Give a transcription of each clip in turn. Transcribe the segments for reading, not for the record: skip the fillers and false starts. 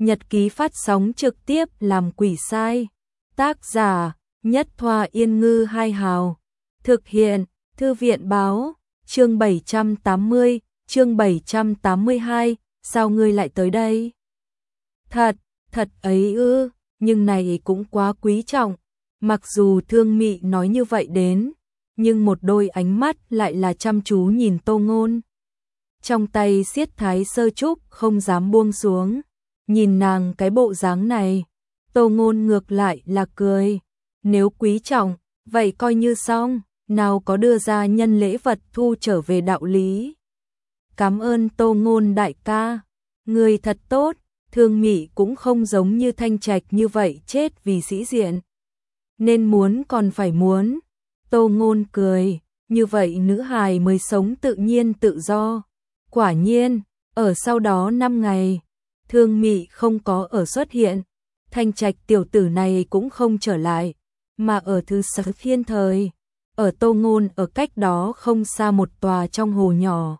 Nhật ký phát sóng trực tiếp làm quỷ sai. Tác giả Nhất Thoa Yên Ngư Hai Hào. Thực hiện Thư viện Báo. Chương 780, chương 782. Sao ngươi lại tới đây? Thật ấy ư, nhưng này cũng quá quý trọng. Mặc dù Thương Mị nói như vậy đến, nhưng một đôi ánh mắt lại là chăm chú nhìn Tô Ngôn. Trong tay siết Thái Sơ Trúc không dám buông xuống. Nhìn nàng cái bộ dáng này, Tô Ngôn ngược lại là cười. Nếu quý trọng, vậy coi như xong, nào có đưa ra nhân lễ vật thu trở về đạo lý. Cảm ơn Tô Ngôn đại ca, người thật tốt. Thương Mị cũng không giống như Thanh Trạch như vậy chết vì sĩ diện. Nên muốn còn phải muốn. Tô Ngôn cười, như vậy nữ hài mới sống tự nhiên tự do. Quả nhiên, ở sau đó 5 ngày, Thương Mị không có ở xuất hiện. Thanh Trạch tiểu tử này cũng không trở lại, mà ở thứ 6 thiên thời, ở Tô Ngôn ở cách đó không xa một tòa trong hồ nhỏ.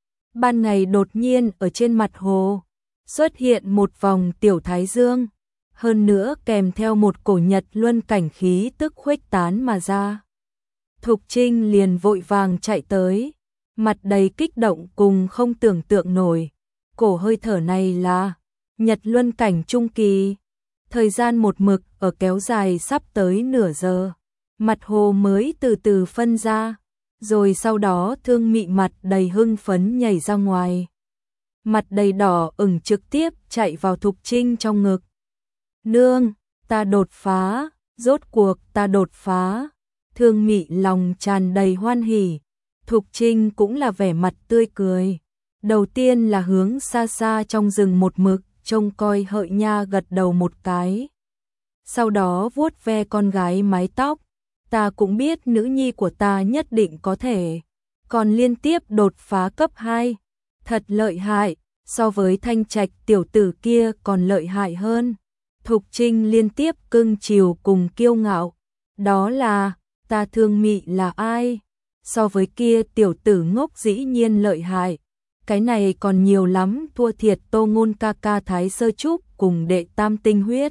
Ban ngày đột nhiên ở trên mặt hồ xuất hiện một vòng tiểu thái dương, hơn nữa kèm theo một cổ nhật luân cảnh khí tức khuếch tán mà ra. Thục Trinh liền vội vàng chạy tới, mặt đầy kích động cùng không tưởng tượng nổi. Cổ hơi thở này là nhật luân cảnh trung kỳ. Thời gian một mực ở kéo dài sắp tới nửa giờ, mặt hồ mới từ từ phân ra, rồi sau đó Thương Mị mặt đầy hưng phấn nhảy ra ngoài. Mặt đầy đỏ ửng trực tiếp chạy vào Thục Trinh trong ngực. Nương, ta đột phá, rốt cuộc ta đột phá. Thương Mị lòng tràn đầy hoan hỉ. Thục Trinh cũng là vẻ mặt tươi cười. Đầu tiên là hướng xa xa trong rừng một mực, trông coi Hợi Nha gật đầu một cái. Sau đó vuốt ve con gái mái tóc. Ta cũng biết nữ nhi của ta nhất định có thể. Còn liên tiếp đột phá cấp 2. Thật lợi hại, so với Thanh Trạch tiểu tử kia còn lợi hại hơn. Thục Trinh liên tiếp cưng chiều cùng kiêu ngạo. Đó là, ta Thương Mị là ai? So với kia tiểu tử ngốc dĩ nhiên lợi hại. Cái này còn nhiều lắm, thua thiệt Tô Ngôn ca ca Thái Sơ Trúc cùng đệ tam tinh huyết.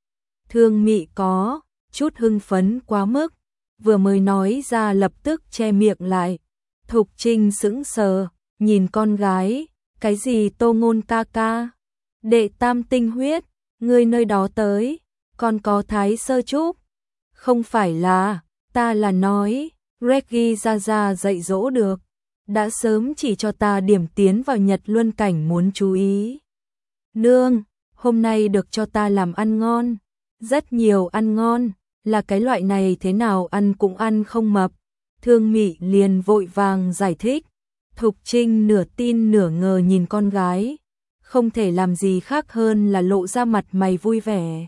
Thương Mị có chút hưng phấn quá mức, vừa mới nói ra lập tức che miệng lại. Thục Trinh sững sờ, nhìn con gái, cái gì Tô Ngôn ca ca? Đệ tam tinh huyết, ngươi nơi đó tới, còn có Thái Sơ Trúc. Không phải là, ta là nói, Reggie ra dạy dỗ được. Đã sớm chỉ cho ta điểm tiến vào nhật luân cảnh muốn chú ý. Nương, hôm nay được cho ta làm ăn ngon, rất nhiều ăn ngon, là cái loại này thế nào ăn cũng ăn không mập. Thương Mị liền vội vàng giải thích. Thục Trinh nửa tin nửa ngờ nhìn con gái, không thể làm gì khác hơn là lộ ra mặt mày vui vẻ.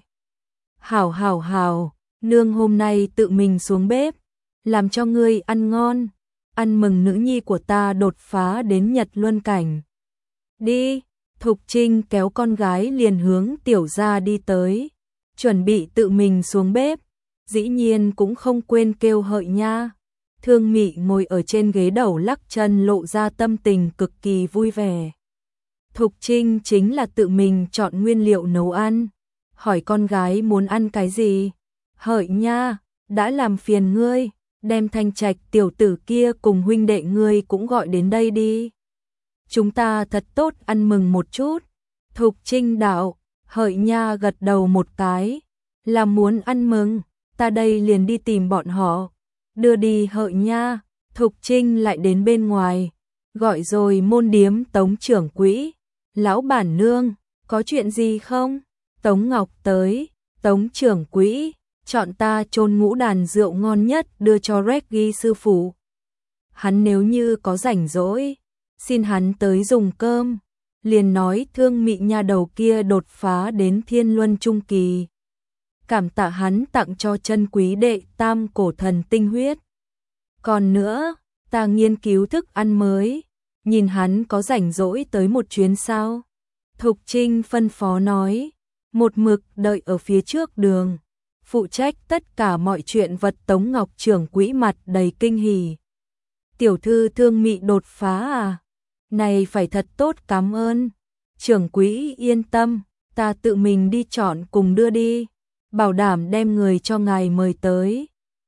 Hảo, nương hôm nay tự mình xuống bếp, làm cho ngươi ăn ngon. Ăn mừng nữ nhi của ta đột phá đến nhật luân cảnh. Đi, Thục Trinh kéo con gái liền hướng tiểu gia đi tới, chuẩn bị tự mình xuống bếp, dĩ nhiên cũng không quên kêu Hợi Nha. Thương Mị ngồi ở trên ghế đầu lắc chân lộ ra tâm tình cực kỳ vui vẻ. Thục Trinh chính là tự mình chọn nguyên liệu nấu ăn, hỏi con gái muốn ăn cái gì. Hợi Nha, đã làm phiền ngươi, đem Thanh Trạch tiểu tử kia cùng huynh đệ ngươi cũng gọi đến đây đi. Chúng ta thật tốt ăn mừng một chút. Thục Trinh đạo. Hợi Nha gật đầu một cái, là muốn ăn mừng, ta đây liền đi tìm bọn họ. Đưa đi Hợi Nha. Thục Trinh lại đến bên ngoài, gọi rồi môn điếm Tống trưởng quỹ. Lão bản nương, có chuyện gì không? Tống Ngọc tới. Tống trưởng quỹ, chọn ta chôn ngũ đàn rượu ngon nhất đưa cho Reggie sư phụ. Hắn nếu như có rảnh rỗi, xin hắn tới dùng cơm. Liền nói Thương Mị nha đầu kia đột phá đến thiên luân trung kỳ. Cảm tạ hắn tặng cho chân quý đệ tam cổ thần tinh huyết. Còn nữa, ta nghiên cứu thức ăn mới, nhìn hắn có rảnh rỗi tới một chuyến sao. Thục Trinh phân phó nói, một mực đợi ở phía trước đường, phụ trách tất cả mọi chuyện vật. Tống Ngọc trưởng quỹ mặt đầy kinh hỉ. Tiểu thư Thương Mị đột phá à? Này phải thật tốt cảm ơn. Trưởng quỹ yên tâm, ta tự mình đi chọn cùng đưa đi, bảo đảm đem người cho ngài mời tới.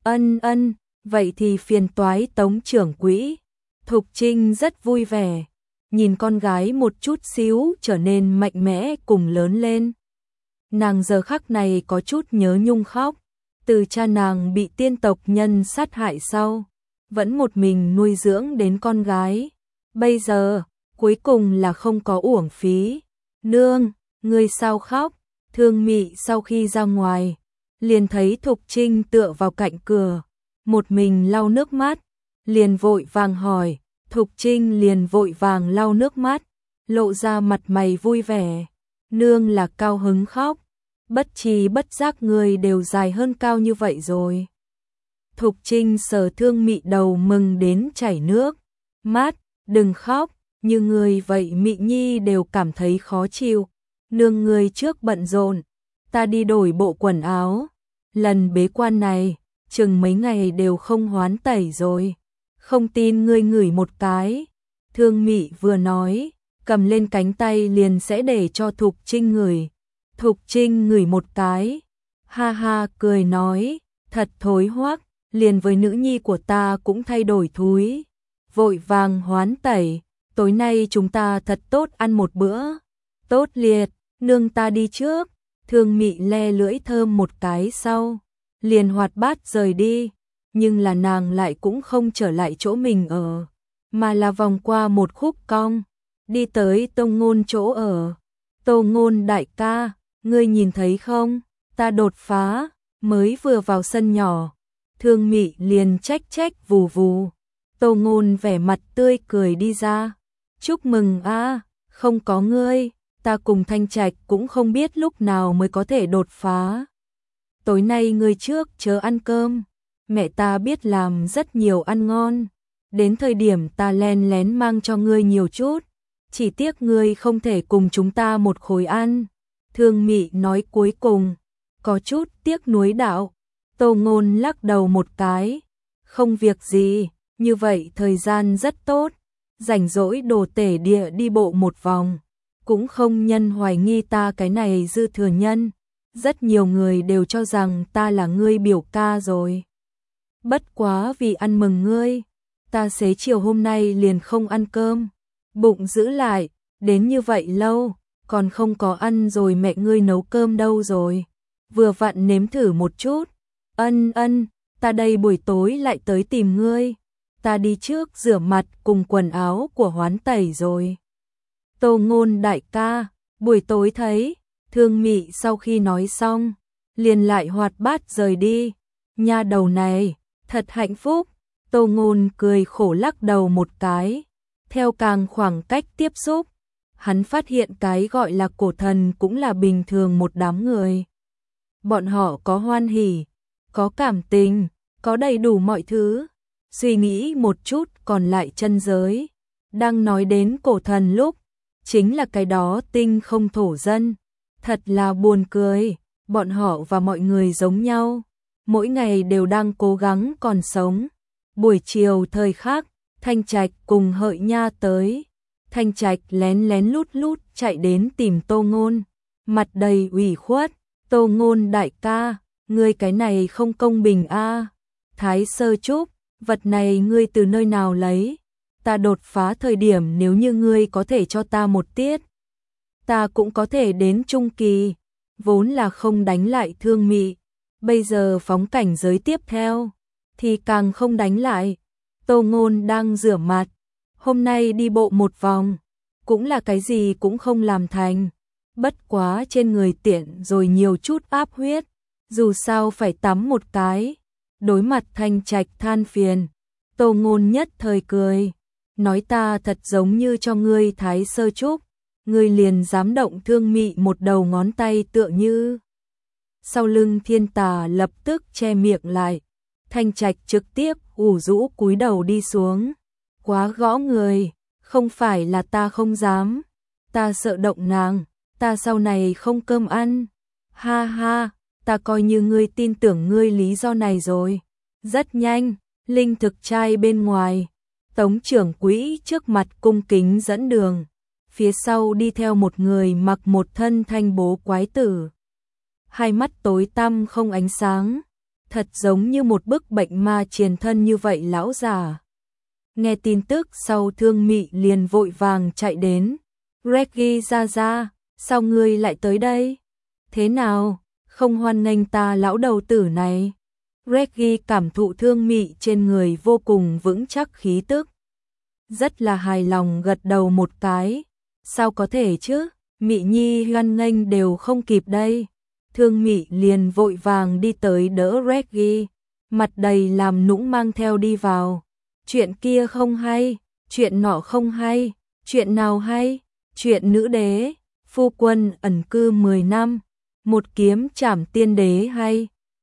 Ân, vậy thì phiền toái Tống trưởng quỹ. Thục Trinh rất vui vẻ, nhìn con gái một chút xíu trở nên mạnh mẽ cùng lớn lên. Nàng giờ khắc này có chút nhớ nhung khóc, từ cha nàng bị tiên tộc nhân sát hại sau, vẫn một mình nuôi dưỡng đến con gái. Bây giờ, cuối cùng là không có uổng phí. Nương, ngươi sao khóc? Thương Mị sau khi ra ngoài, liền thấy Thục Trinh tựa vào cạnh cửa, một mình lau nước mắt, liền vội vàng hỏi. Thục Trinh liền vội vàng lau nước mắt, lộ ra mặt mày vui vẻ. Nương là cao hứng khóc, bất tri bất giác người đều dài hơn cao như vậy rồi. Thục Trinh sờ Thương Mị đầu mừng đến chảy nước mắt, đừng khóc, như người vậy Mị Nhi đều cảm thấy khó chịu. Nương người trước bận rộn, ta đi đổi bộ quần áo, lần bế quan này, chừng mấy ngày đều không hoán tẩy rồi. Không tin ngươi ngửi một cái. Thương Mị vừa nói, cầm lên cánh tay liền sẽ để cho Thục Trinh ngửi. Thục Trinh ngửi một cái, ha ha cười nói, thật thối hoắc, liền với nữ nhi của ta cũng thay đổi thúi. Vội vàng hoán tẩy, tối nay chúng ta thật tốt ăn một bữa. Tốt liệt, nương ta đi trước. Thương Mị le lưỡi thơm một cái sau, liền hoạt bát rời đi. Nhưng là nàng lại cũng không trở lại chỗ mình ở, mà là vòng qua một khúc cong, đi tới Tô Ngôn chỗ ở. Tô Ngôn đại ca, ngươi nhìn thấy không, ta đột phá, mới vừa vào sân nhỏ. Thương Mị liền trách vù vù. Tô Ngôn vẻ mặt tươi cười đi ra. Chúc mừng a, không có ngươi, ta cùng Thanh Trạch cũng không biết lúc nào mới có thể đột phá. Tối nay ngươi trước chớ ăn cơm. Mẹ ta biết làm rất nhiều ăn ngon, đến thời điểm ta len lén mang cho ngươi nhiều chút, chỉ tiếc ngươi không thể cùng chúng ta một khối ăn. Thương Mị nói cuối cùng, có chút tiếc nuối đạo. Tô Ngôn lắc đầu một cái, không việc gì, như vậy thời gian rất tốt, rảnh rỗi đồ tể địa đi bộ một vòng, cũng không nhân hoài nghi ta cái này dư thừa nhân, rất nhiều người đều cho rằng ta là ngươi biểu ca rồi. Bất quá vì ăn mừng ngươi, ta xế chiều hôm nay liền không ăn cơm, bụng giữ lại, đến như vậy lâu, còn không có ăn rồi mẹ ngươi nấu cơm đâu rồi, vừa vặn nếm thử một chút. Ân, ta đây buổi tối lại tới tìm ngươi, ta đi trước rửa mặt cùng quần áo của hoán tẩy rồi. Tô Ngôn đại ca, buổi tối thấy. Thương Mị sau khi nói xong, liền lại hoạt bát rời đi. Nha đầu này, thật hạnh phúc. Tô Ngôn cười khổ lắc đầu một cái. Theo càng khoảng cách tiếp xúc, hắn phát hiện cái gọi là cổ thần cũng là bình thường một đám người. Bọn họ có hoan hỉ, có cảm tình, có đầy đủ mọi thứ. Suy nghĩ một chút còn lại chân giới. Đang nói đến cổ thần lúc, chính là cái đó tinh không thổ dân. Thật là buồn cười, bọn họ và mọi người giống nhau, mỗi ngày đều đang cố gắng còn sống. Buổi chiều thời khắc, Thanh Trạch cùng Hợi Nha tới. Thanh Trạch lén lén lút lút chạy đến tìm Tô Ngôn, mặt đầy ủy khuất. Tô Ngôn đại ca, ngươi cái này không công bình a. Thái sơ trúc, vật này ngươi từ nơi nào lấy? Ta đột phá thời điểm nếu như ngươi có thể cho ta một tiết, ta cũng có thể đến trung kỳ, vốn là không đánh lại Thương Mị, bây giờ phóng cảnh giới tiếp theo, thì càng không đánh lại. Tô Ngôn đang rửa mặt, hôm nay đi bộ một vòng, cũng là cái gì cũng không làm thành, bất quá trên người tiện rồi nhiều chút áp huyết, dù sao phải tắm một cái. Đối mặt Thanh Trạch than phiền, Tô Ngôn nhất thời cười, nói ta thật giống như cho ngươi thái sơ trúc, ngươi liền dám động Thương Mị một đầu ngón tay tựa như. Sau lưng thiên tà lập tức che miệng lại, Thanh Trạch trực tiếp ủ rũ cúi đầu đi xuống. Quá gõ người, không phải là ta không dám, ta sợ động nàng, ta sau này không cơm ăn. Ha ha, ta coi như ngươi tin tưởng ngươi lý do này rồi. Rất nhanh, linh thực trai bên ngoài, Tống trưởng quỹ trước mặt cung kính dẫn đường. phía sau đi theo một người mặc một thân thanh bố quái tử. Hai mắt tối tăm không ánh sáng, thật giống như một bức bệnh ma triền thân như vậy lão già. Nghe tin tức sau Thương Mị liền vội vàng chạy đến. Reggie ra, sao ngươi lại tới đây? Thế nào, không hoan nghênh ta lão đầu tử này? Reggie cảm thụ Thương Mị trên người vô cùng vững chắc khí tức. Rất là hài lòng gật đầu một cái. Sao có thể chứ, Mị Nhi hoan nghênh đều không kịp đây. Thương Mị liền vội vàng đi tới đỡ Reggie, mặt đầy làm nũng mang theo đi vào. Chuyện kia không hay, chuyện nọ không hay, chuyện nào hay? Chuyện nữ đế, phu quân ẩn cư 10 năm, một kiếm trảm tiên đế hay?